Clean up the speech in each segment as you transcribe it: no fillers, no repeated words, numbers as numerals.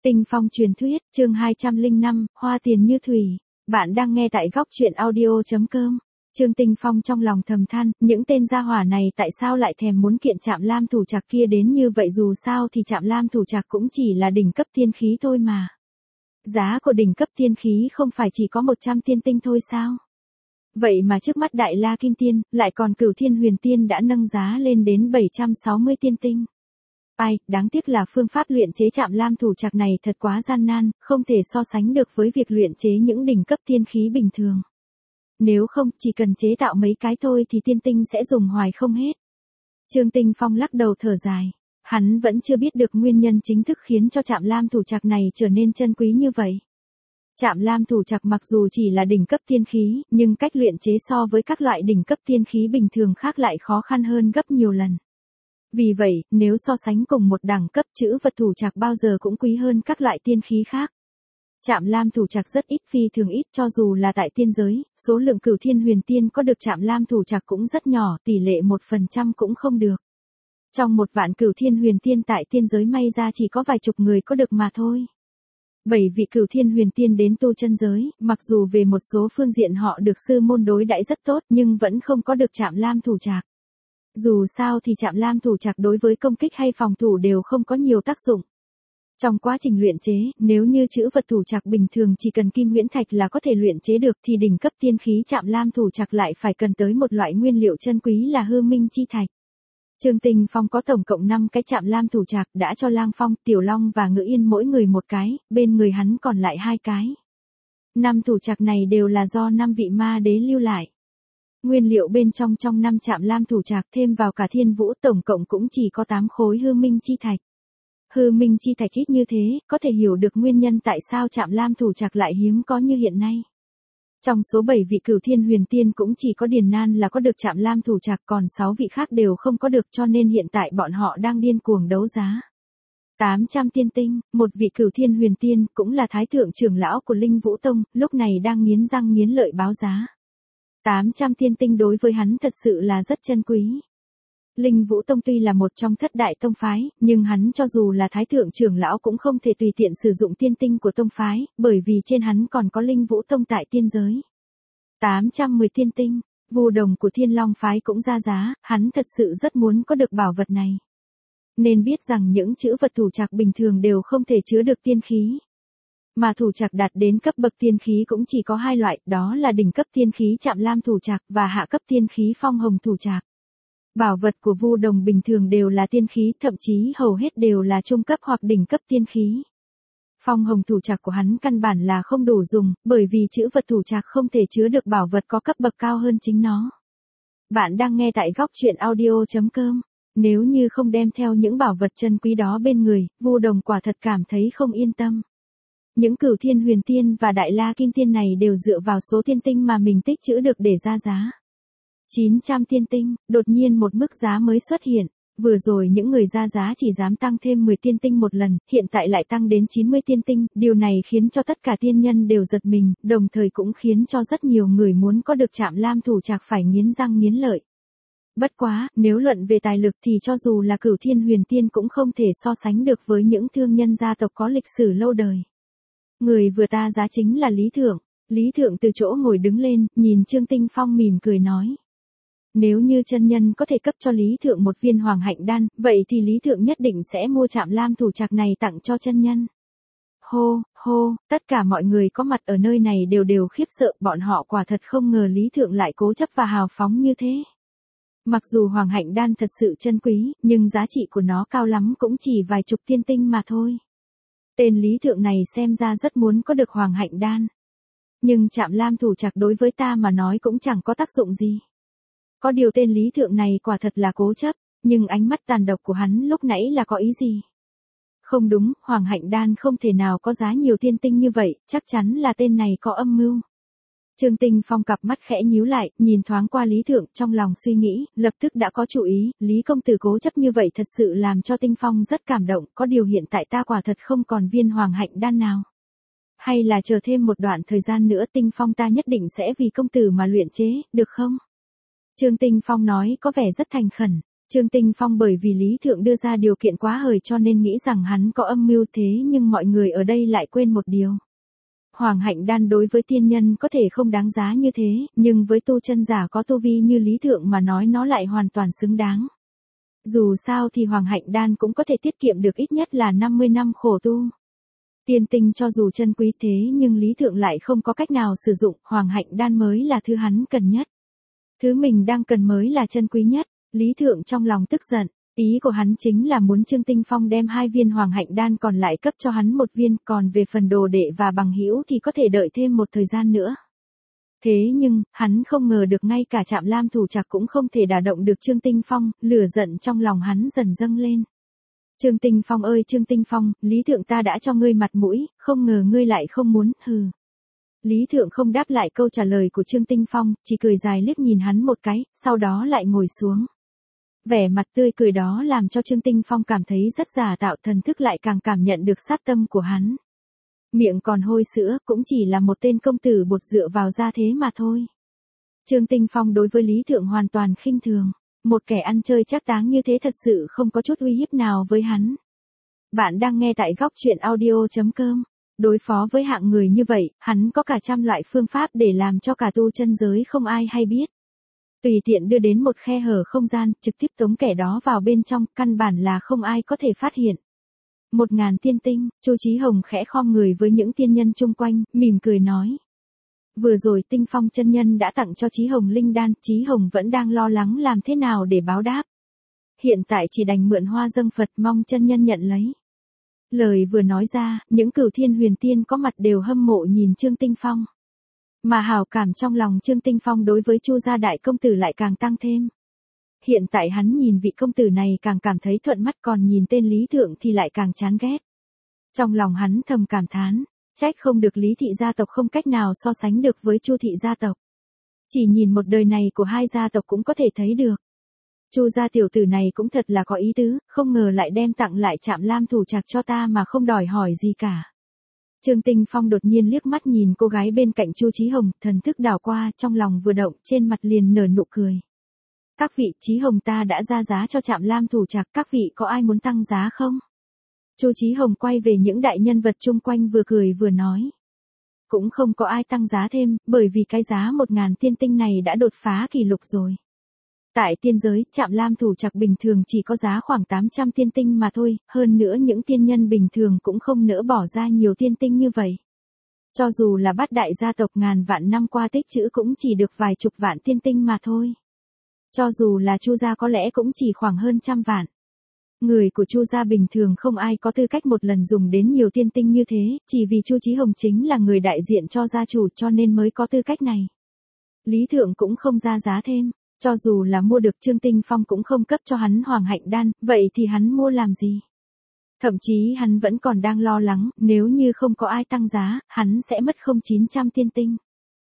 Tinh Phong truyền thuyết, chương 205, Hoa tiền như thủy. Bạn đang nghe tại góc truyện audio.com. Trương Tinh Phong trong lòng thầm than, những tên gia hỏa này tại sao lại thèm muốn kiện Trạm Lam Thủ Trạc kia đến như vậy, dù sao thì Trạm Lam Thủ Trạc cũng chỉ là đỉnh cấp tiên khí thôi mà. Giá của đỉnh cấp tiên khí không phải chỉ có 100 tiên tinh thôi sao? Vậy mà trước mắt Đại La Kim Tiên, lại còn Cửu Thiên Huyền Tiên đã nâng giá lên đến 760 tiên tinh. Ai, đáng tiếc là phương pháp luyện chế Trạm Lam Thủ Trạc này thật quá gian nan, không thể so sánh được với việc luyện chế những đỉnh cấp tiên khí bình thường. Nếu không, chỉ cần chế tạo mấy cái thôi thì tiên tinh sẽ dùng hoài không hết. Trương Tinh Phong lắc đầu thở dài. Hắn vẫn chưa biết được nguyên nhân chính thức khiến cho Trạm Lam Thủ Trạc này trở nên chân quý như vậy. Trạm Lam Thủ Trạc mặc dù chỉ là đỉnh cấp tiên khí, nhưng cách luyện chế so với các loại đỉnh cấp tiên khí bình thường khác lại khó khăn hơn gấp nhiều lần. Vì vậy, nếu so sánh cùng một đẳng cấp, chữ vật thủ trạc bao giờ cũng quý hơn các loại tiên khí khác. Trạm Lam Thủ Trạc rất ít, phi thường ít, cho dù là tại tiên giới, số lượng Cửu Thiên Huyền Tiên có được Trạm Lam Thủ Trạc cũng rất nhỏ, tỷ lệ 1% cũng không được. Trong 1 vạn Cửu Thiên Huyền Tiên tại tiên giới may ra chỉ có vài chục người có được mà thôi. 7 vị Cửu Thiên Huyền Tiên đến tu chân giới, mặc dù về một số phương diện họ được sư môn đối đãi rất tốt nhưng vẫn không có được Trạm Lam Thủ Trạc. Dù sao thì Trạm Lam Thủ Trạc đối với công kích hay phòng thủ đều không có nhiều tác dụng. Trong quá trình luyện chế, nếu như chữ vật thủ trạc bình thường chỉ cần kim huyễn thạch là có thể luyện chế được thì đỉnh cấp tiên khí Trạm Lam Thủ Trạc lại phải cần tới một loại nguyên liệu chân quý là hư minh chi thạch. Trương Tinh Phong có tổng cộng 5 cái Trạm Lam Thủ Trạc, đã cho Lang Phong, Tiểu Long và Ngự Yên mỗi người một cái, bên người hắn còn lại 2 cái. 5 thủ trạc này đều là do 5 vị ma đế lưu lại. Nguyên liệu bên trong 5 Trạm Lam Thủ Trạc thêm vào cả thiên vũ tổng cộng cũng chỉ có 8 khối hư minh chi thạch. Hư minh chi thạch ít như thế, có thể hiểu được nguyên nhân tại sao Trạm Lam Thủ Trạc lại hiếm có như hiện nay. Trong số 7 vị Cửu Thiên Huyền Tiên cũng chỉ có Điền Nan là có được Trạm Lam Thủ Trạc, còn 6 vị khác đều không có được, cho nên hiện tại bọn họ đang điên cuồng đấu giá. 800 tiên tinh, một vị Cửu Thiên Huyền Tiên, cũng là thái thượng trưởng lão của Linh Vũ Tông, lúc này đang nghiến răng nghiến lợi báo giá. 800 tiên tinh đối với hắn thật sự là rất chân quý. Linh Vũ Tông tuy là một trong thất đại tông phái, nhưng hắn cho dù là thái thượng trưởng lão cũng không thể tùy tiện sử dụng tiên tinh của tông phái, bởi vì trên hắn còn có Linh Vũ Tông tại tiên giới. 810 tiên tinh, Vu Đồng của Thiên Long phái cũng ra giá, hắn thật sự rất muốn có được bảo vật này. Nên biết rằng những chữ vật thủ trạc bình thường đều không thể chứa được tiên khí. Mà thủ trạc đạt đến cấp bậc tiên khí cũng chỉ có 2 loại, đó là đỉnh cấp tiên khí Trạm Lam Thủ Trạc và hạ cấp tiên khí Phong Hồng Thủ Trạc. Bảo vật của Vu Đồng bình thường đều là tiên khí, thậm chí hầu hết đều là trung cấp hoặc đỉnh cấp tiên khí. Phong Hồng Thủ Trạc của hắn căn bản là không đủ dùng, bởi vì chữ vật thủ trạc không thể chứa được bảo vật có cấp bậc cao hơn chính nó. Bạn đang nghe tại góc truyện audio.com. Nếu như không đem theo những bảo vật chân quý đó bên người, Vu Đồng quả thật cảm thấy không yên tâm. Những Cửu Thiên Huyền Tiên và Đại La Kim Tiên này đều dựa vào số tiên tinh mà mình tích trữ được để ra giá. 900 tiên tinh, đột nhiên một mức giá mới xuất hiện. Vừa rồi những người ra giá chỉ dám tăng thêm 10 tiên tinh một lần, hiện tại lại tăng đến 90 tiên tinh, điều này khiến cho tất cả tiên nhân đều giật mình, đồng thời cũng khiến cho rất nhiều người muốn có được Trạm Lam Thủ Trạc phải nghiến răng nghiến lợi. Bất quá, nếu luận về tài lực thì cho dù là Cửu Thiên Huyền Tiên cũng không thể so sánh được với những thương nhân gia tộc có lịch sử lâu đời. Người vừa ta giá chính là Lý Thượng. Lý Thượng từ chỗ ngồi đứng lên, nhìn Trương Tinh Phong mỉm cười nói. Nếu như chân nhân có thể cấp cho Lý Thượng một viên Hoàng Hạnh Đan, vậy thì Lý Thượng nhất định sẽ mua Trạm Lam Thủ Trạc này tặng cho chân nhân. Hô, hô, tất cả mọi người có mặt ở nơi này đều khiếp sợ, bọn họ quả thật không ngờ Lý Thượng lại cố chấp và hào phóng như thế. Mặc dù Hoàng Hạnh Đan thật sự chân quý, nhưng giá trị của nó cao lắm cũng chỉ vài chục tiên tinh mà thôi. Tên Lý Thượng này xem ra rất muốn có được Hoàng Hạnh Đan. Nhưng Trạm Lam Thủ Trạc đối với ta mà nói cũng chẳng có tác dụng gì. Có điều tên Lý Thượng này quả thật là cố chấp, nhưng ánh mắt tàn độc của hắn lúc nãy là có ý gì? Không đúng, Hoàng Hạnh Đan không thể nào có giá nhiều tiên tinh như vậy, chắc chắn là tên này có âm mưu. Trương Tinh Phong cặp mắt khẽ nhíu lại, nhìn thoáng qua Lý Thượng, trong lòng suy nghĩ, lập tức đã có chủ ý, Lý công tử cố chấp như vậy thật sự làm cho Tinh Phong rất cảm động, có điều hiện tại ta quả thật không còn viên Hoàng Hạnh Đan nào. Hay là chờ thêm một đoạn thời gian nữa Tinh Phong ta nhất định sẽ vì công tử mà luyện chế, được không? Trương Tinh Phong nói có vẻ rất thành khẩn. Trương Tinh Phong bởi vì Lý Thượng đưa ra điều kiện quá hời cho nên nghĩ rằng hắn có âm mưu, thế nhưng mọi người ở đây lại quên một điều. Hoàng hạnh đan đối với tiên nhân có thể không đáng giá như thế, nhưng với tu chân giả có tu vi như Lý Thượng mà nói nó lại hoàn toàn xứng đáng. Dù sao thì hoàng hạnh đan cũng có thể tiết kiệm được ít nhất là 50 năm khổ tu. Tiên tinh cho dù chân quý thế nhưng Lý Thượng lại không có cách nào sử dụng, hoàng hạnh đan mới là thứ hắn cần nhất. Thứ mình đang cần mới là chân quý nhất. Lý Thượng trong lòng tức giận, ý của hắn chính là muốn Trương Tinh Phong đem 2 viên hoàng hạnh đan còn lại cấp cho hắn 1 viên, còn về phần đồ đệ và bằng hữu thì có thể đợi thêm một thời gian nữa. Thế nhưng, hắn không ngờ được ngay cả Trạm Lam thủ trạc cũng không thể đả động được Trương Tinh Phong, lửa giận trong lòng hắn dần dâng lên. Trương Tinh Phong ơi Trương Tinh Phong, Lý Thượng ta đã cho ngươi mặt mũi, không ngờ ngươi lại không muốn, hừ. Lý Thượng không đáp lại câu trả lời của Trương Tinh Phong, chỉ cười dài liếc nhìn hắn một cái, sau đó lại ngồi xuống. Vẻ mặt tươi cười đó làm cho Trương Tinh Phong cảm thấy rất giả tạo, thần thức lại càng cảm nhận được sát tâm của hắn. Miệng còn hôi sữa, cũng chỉ là một tên công tử bột dựa vào gia thế mà thôi. Trương Tinh Phong đối với Lý Thượng hoàn toàn khinh thường. Một kẻ ăn chơi trác táng như thế thật sự không có chút uy hiếp nào với hắn. Bạn đang nghe tại góc truyện audio.com. Đối phó với hạng người như vậy, hắn có cả trăm loại phương pháp để làm cho cả tu chân giới không ai hay biết. Tùy tiện đưa đến một khe hở không gian, trực tiếp tống kẻ đó vào bên trong, căn bản là không ai có thể phát hiện. 1000 tiên tinh, Chu Chí Hồng khẽ khom người với những tiên nhân chung quanh, mỉm cười nói. Vừa rồi Tinh Phong chân nhân đã tặng cho Chí Hồng linh đan, Chí Hồng vẫn đang lo lắng làm thế nào để báo đáp. Hiện tại chỉ đành mượn hoa dâng Phật, mong chân nhân nhận lấy. Lời vừa nói ra, những cửu thiên huyền tiên có mặt đều hâm mộ nhìn Trương Tinh Phong. Mà hảo cảm trong lòng Trương Tinh Phong đối với Chu gia đại công tử lại càng tăng thêm. Hiện tại hắn nhìn vị công tử này càng cảm thấy thuận mắt, còn nhìn tên Lý Thượng thì lại càng chán ghét. Trong lòng hắn thầm cảm thán, trách không được Lý thị gia tộc không cách nào so sánh được với Chu thị gia tộc. Chỉ nhìn một đời này của hai gia tộc cũng có thể thấy được. Chu gia tiểu tử này cũng thật là có ý tứ, không ngờ lại đem tặng lại Trạm Lam thủ trạc cho ta mà không đòi hỏi gì cả. Trương Tinh Phong đột nhiên liếc mắt nhìn cô gái bên cạnh Chu Chí Hồng, thần thức đảo qua, trong lòng vừa động, trên mặt liền nở nụ cười. Các vị, Chí Hồng ta đã ra giá cho Trạm Lam thủ trạc, các vị có ai muốn tăng giá không? Chu Chí Hồng quay về những đại nhân vật chung quanh vừa cười vừa nói. Cũng không có ai tăng giá thêm, bởi vì cái giá 1000 tiên tinh này đã đột phá kỷ lục rồi. Tại tiên giới, Trạm Lam thủ trạc bình thường chỉ có giá khoảng 800 tiên tinh mà thôi, hơn nữa những tiên nhân bình thường cũng không nỡ bỏ ra nhiều tiên tinh như vậy. Cho dù là bát đại gia tộc ngàn vạn năm qua tích trữ cũng chỉ được vài chục vạn tiên tinh mà thôi. Cho dù là Chu gia có lẽ cũng chỉ khoảng hơn 100 vạn. Người của Chu gia bình thường không ai có tư cách một lần dùng đến nhiều tiên tinh như thế, chỉ vì Chu Chí Hồng chính là người đại diện cho gia chủ cho nên mới có tư cách này. Lý Thượng cũng không ra giá thêm, cho dù là mua được Trương Tinh Phong cũng không cấp cho hắn hoàng hạnh đan, vậy thì hắn mua làm gì? Thậm chí hắn vẫn còn đang lo lắng, nếu như không có ai tăng giá, hắn sẽ mất 900 tiên tinh.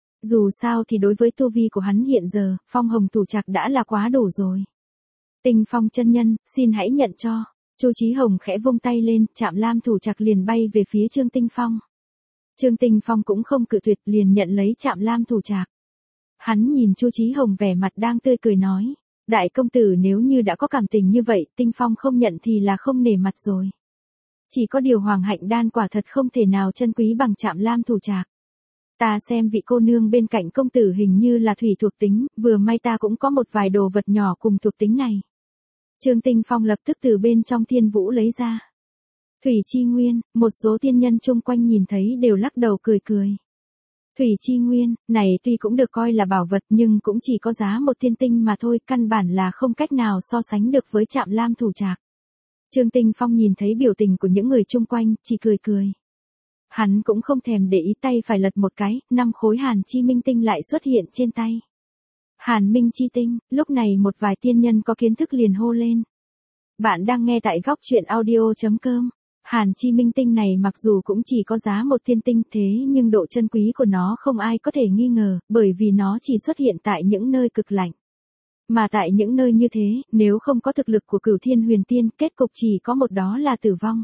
Dù sao thì đối với tu vi của hắn hiện giờ, Phong Hồng thủ trạc đã là quá đủ rồi. Tinh Phong chân nhân, xin hãy nhận cho. Chu Chí Hồng khẽ vung tay lên, Trạm Lam thủ trạc liền bay về phía Trương Tinh Phong. Trương Tinh Phong cũng không cự tuyệt, liền nhận lấy Trạm Lam thủ trạc. Hắn nhìn Chu Chí Hồng vẻ mặt đang tươi cười nói, đại công tử nếu như đã có cảm tình như vậy, Tinh Phong không nhận thì là không nể mặt rồi. Chỉ có điều hoàng hạnh đan quả thật không thể nào chân quý bằng Trạm Lam thủ trạc. Ta xem vị cô nương bên cạnh công tử hình như là thủy thuộc tính, vừa may ta cũng có một vài đồ vật nhỏ cùng thuộc tính này. Trương Tinh Phong lập tức từ bên trong thiên vũ lấy ra. Thủy chi nguyên, một số tiên nhân chung quanh nhìn thấy đều lắc đầu cười cười. Thủy chi nguyên, này tuy cũng được coi là bảo vật nhưng cũng chỉ có giá 1 tiên tinh mà thôi, căn bản là không cách nào so sánh được với Trạm Lam thủ trạc. Trương Tinh Phong nhìn thấy biểu tình của những người chung quanh, chỉ cười cười. Hắn cũng không thèm để ý, tay phải lật một cái, 5 khối hàn chi minh tinh lại xuất hiện trên tay. Hàn minh chi tinh, lúc này một vài tiên nhân có kiến thức liền hô lên. Bạn đang nghe tại góc truyện audio.com. Hàn chi minh tinh này mặc dù cũng chỉ có giá 1 tiên tinh thế nhưng độ chân quý của nó không ai có thể nghi ngờ, bởi vì nó chỉ xuất hiện tại những nơi cực lạnh. Mà tại những nơi như thế, nếu không có thực lực của cửu thiên huyền tiên, kết cục chỉ có một đó là tử vong.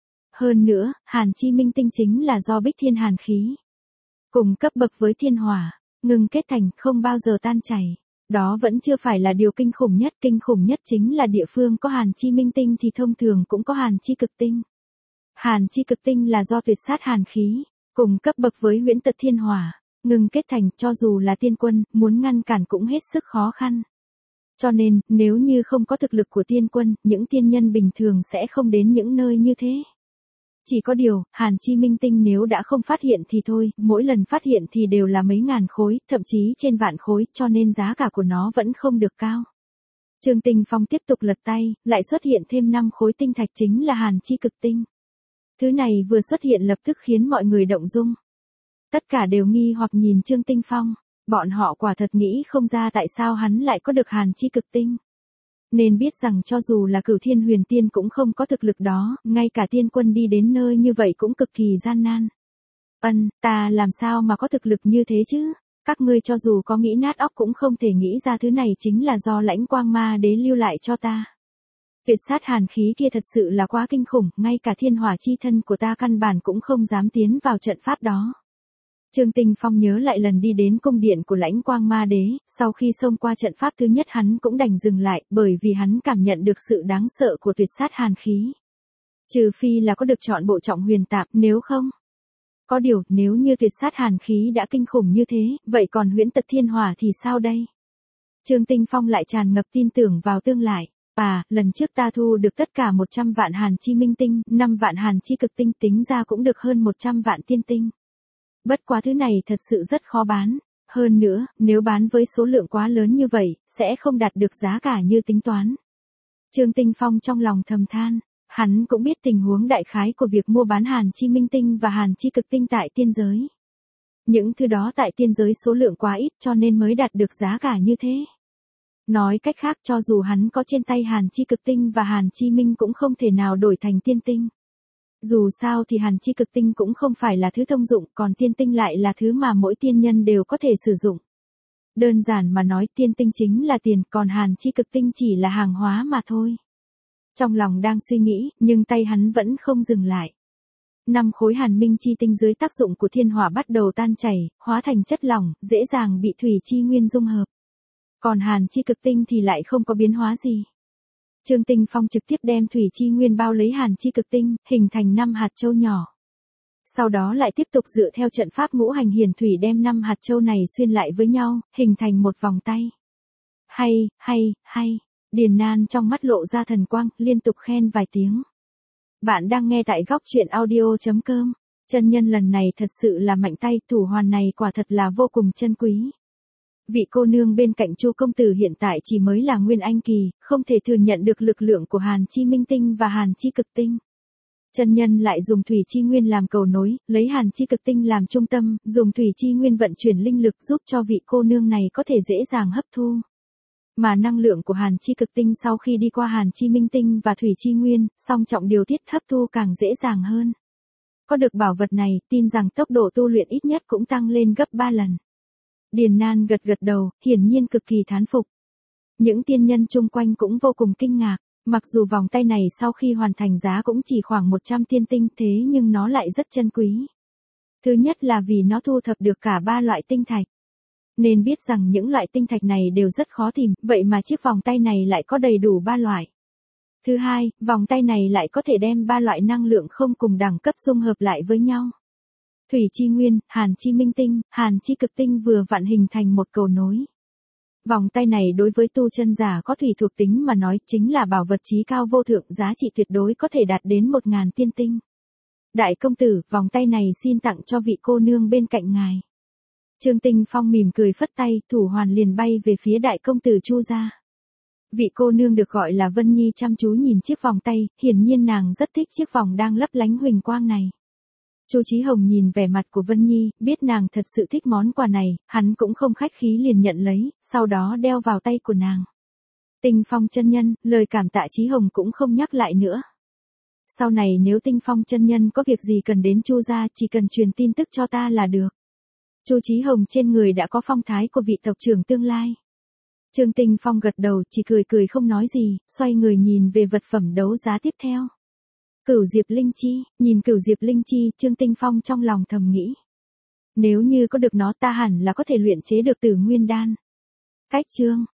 Hơn nữa, hàn chi minh tinh chính là do bích thiên hàn khí. Cùng cấp bậc với thiên hỏa, ngừng kết thành không bao giờ tan chảy. Đó vẫn chưa phải là điều kinh khủng nhất chính là địa phương có hàn chi minh tinh thì thông thường cũng có hàn chi cực tinh. Hàn chi cực tinh là do tuyệt sát hàn khí, cùng cấp bậc với huyễn tật thiên hỏa, ngừng kết thành, cho dù là tiên quân, muốn ngăn cản cũng hết sức khó khăn. Cho nên, nếu như không có thực lực của tiên quân, những tiên nhân bình thường sẽ không đến những nơi như thế. Chỉ có điều, hàn chi minh tinh nếu đã không phát hiện thì thôi, mỗi lần phát hiện thì đều là mấy ngàn khối, thậm chí trên vạn khối, cho nên giá cả của nó vẫn không được cao. Trương Tinh Phong tiếp tục lật tay, lại xuất hiện thêm 5 khối tinh thạch chính là hàn chi cực tinh. Thứ này vừa xuất hiện lập tức khiến mọi người động dung. Tất cả đều nghi hoặc nhìn Trương Tinh Phong, bọn họ quả thật nghĩ không ra tại sao hắn lại có được hàn chi cực tinh. Nên biết rằng cho dù là Cửu Thiên Huyền Tiên cũng không có thực lực đó, ngay cả tiên quân đi đến nơi như vậy cũng cực kỳ gian nan. Ta làm sao mà có thực lực như thế chứ? Các ngươi cho dù có nghĩ nát óc cũng không thể nghĩ ra thứ này chính là do Lãnh Quang Ma Đế lưu lại cho ta. Tuyệt sát hàn khí kia thật sự là quá kinh khủng, ngay cả thiên hỏa chi thân của ta căn bản cũng không dám tiến vào trận pháp đó. Trương Tinh Phong nhớ lại lần đi đến cung điện của Lãnh Quang Ma Đế, sau khi xông qua trận pháp thứ nhất hắn cũng đành dừng lại, bởi vì hắn cảm nhận được sự đáng sợ của tuyệt sát hàn khí. Trừ phi là có được chọn bộ trọng huyền tạp, nếu không. Có điều, nếu như tuyệt sát hàn khí đã kinh khủng như thế, vậy còn huyễn tật thiên hỏa thì sao đây? Trương Tinh Phong lại tràn ngập tin tưởng vào tương lai. Lần trước ta thu được tất cả 100 vạn hàn chi minh tinh, 5 vạn hàn chi cực tinh, tính ra cũng được hơn 100 vạn tiên tinh. Bất quá thứ này thật sự rất khó bán. Hơn nữa, nếu bán với số lượng quá lớn như vậy, sẽ không đạt được giá cả như tính toán. Trương Tinh Phong trong lòng thầm than, hắn cũng biết tình huống đại khái của việc mua bán hàn chi minh tinh và hàn chi cực tinh tại tiên giới. Những thứ đó tại tiên giới số lượng quá ít cho nên mới đạt được giá cả như thế. Nói cách khác cho dù hắn có trên tay hàn chi cực tinh và hàn chi minh cũng không thể nào đổi thành tiên tinh. Dù sao thì hàn chi cực tinh cũng không phải là thứ thông dụng, còn tiên tinh lại là thứ mà mỗi tiên nhân đều có thể sử dụng. Đơn giản mà nói tiên tinh chính là tiền, còn hàn chi cực tinh chỉ là hàng hóa mà thôi. Trong lòng đang suy nghĩ, nhưng tay hắn vẫn không dừng lại. 5 khối hàn minh chi tinh dưới tác dụng của thiên hỏa bắt đầu tan chảy, hóa thành chất lỏng, dễ dàng bị thủy chi nguyên dung hợp. Còn hàn chi cực tinh thì lại không có biến hóa gì. Trương Tinh Phong trực tiếp đem thủy chi nguyên bao lấy hàn chi cực tinh, hình thành 5 hạt châu nhỏ. Sau đó lại tiếp tục dựa theo trận pháp ngũ hành hiển thủy đem 5 hạt châu này xuyên lại với nhau, hình thành một vòng tay. Hay, Điền Nan trong mắt lộ ra thần quang, liên tục khen vài tiếng. Bạn đang nghe tại góc truyện audio.com. Chân nhân lần này thật sự là mạnh tay, thủ hoàn này quả thật là vô cùng chân quý. Vị cô nương bên cạnh Chu công tử hiện tại chỉ mới là nguyên anh kỳ, không thể thừa nhận được lực lượng của hàn chi minh tinh và hàn chi cực tinh. Chân nhân lại dùng thủy chi nguyên làm cầu nối, lấy hàn chi cực tinh làm trung tâm, dùng thủy chi nguyên vận chuyển linh lực giúp cho vị cô nương này có thể dễ dàng hấp thu. Mà năng lượng của hàn chi cực tinh sau khi đi qua hàn chi minh tinh và thủy chi nguyên, song trọng điều tiết hấp thu càng dễ dàng hơn. Có được bảo vật này, tin rằng tốc độ tu luyện ít nhất cũng tăng lên gấp 3 lần. Điền Nan gật gật đầu, hiển nhiên cực kỳ thán phục. Những tiên nhân chung quanh cũng vô cùng kinh ngạc, mặc dù vòng tay này sau khi hoàn thành giá cũng chỉ khoảng 100 tiên tinh thế nhưng nó lại rất chân quý. Thứ nhất là vì nó thu thập được cả 3 loại tinh thạch. Nên biết rằng những loại tinh thạch này đều rất khó tìm, vậy mà chiếc vòng tay này lại có đầy đủ 3 loại. Thứ hai, vòng tay này lại có thể đem 3 loại năng lượng không cùng đẳng cấp dung hợp lại với nhau. Thủy chi nguyên, hàn chi minh tinh, hàn chi cực tinh vừa vặn hình thành một cầu nối. Vòng tay này đối với tu chân giả có thủy thuộc tính mà nói chính là bảo vật chí cao vô thượng, giá trị tuyệt đối có thể đạt đến 1000 tiên tinh. Đại công tử, vòng tay này xin tặng cho vị cô nương bên cạnh ngài. Trương Tinh Phong mỉm cười phất tay, thủ hoàn liền bay về phía đại công tử Chu gia. Vị cô nương được gọi là Vân Nhi chăm chú nhìn chiếc vòng tay, hiển nhiên nàng rất thích chiếc vòng đang lấp lánh huỳnh quang này. Chu Chí Hồng nhìn vẻ mặt của Vân Nhi, biết nàng thật sự thích món quà này, hắn cũng không khách khí liền nhận lấy, sau đó đeo vào tay của nàng. Tinh Phong chân nhân, lời cảm tạ Chí Hồng cũng không nhắc lại nữa. Sau này nếu Tinh Phong chân nhân có việc gì cần đến Chu gia, chỉ cần truyền tin tức cho ta là được. Chu Chí Hồng trên người đã có phong thái của vị tộc trưởng tương lai. Trương Tinh Phong gật đầu, chỉ cười cười không nói gì, xoay người nhìn về vật phẩm đấu giá tiếp theo. Cửu Diệp Linh Chi, nhìn Cửu Diệp Linh Chi, Trương Tinh Phong trong lòng thầm nghĩ. Nếu như có được nó ta hẳn là có thể luyện chế được Tử Nguyên Đan. Cách chương